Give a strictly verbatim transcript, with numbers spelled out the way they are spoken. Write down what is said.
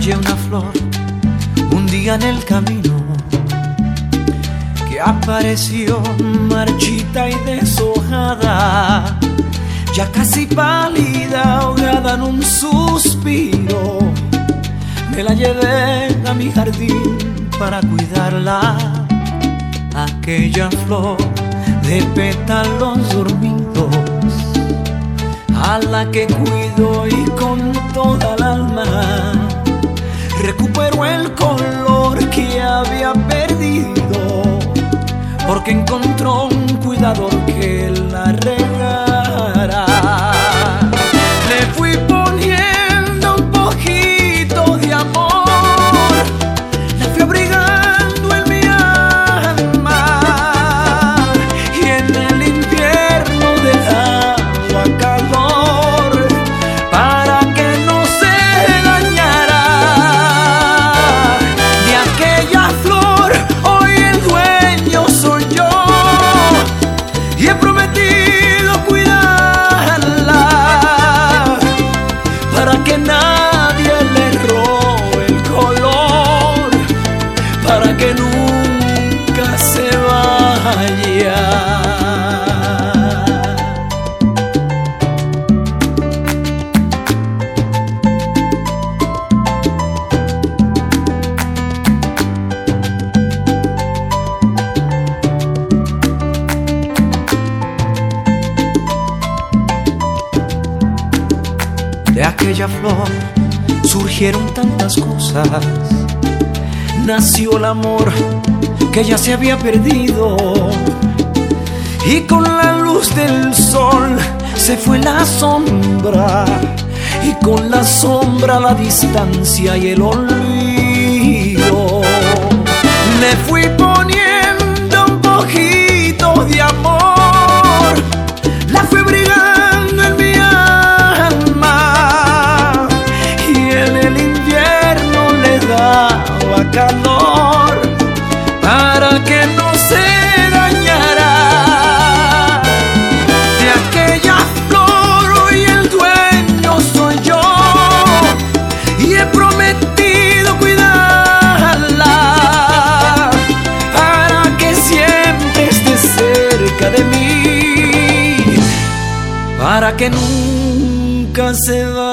hallé una flor un día en el camino que apareció marchita y deshojada, ya casi pálida, ahogada en un suspiro. Me la llevé a mi jardín para cuidarla, aquella flor de pétalos dormidos, a la que cuido y con toda el alma recuperó el color que había perdido, porque encontró un cuidador que la regara. Le fui poniendo un poquito de amor, la fui abrigando en mi alma, y en el invierno le daba calor para que no se dañara. De aquella flor hoy el dueño soy yo, y he prometido cuidarla para que nadie le robe el color, para que nunca se vaya. De aquella flor surgieron tantas cosas, nació el amor que ya se había perdido, y con la luz del sol se fue la sombra, y con la sombra la distancia y el olvido. Le fui poniendo un poquito de amor, la fui abrigando en mi alma, y en el invierno le daba calor para que no se dañara. De aquella flor hoy el dueño soy yo, y he prometido cuidarla para que siempre esté cerca de mí, para que nunca se vaya.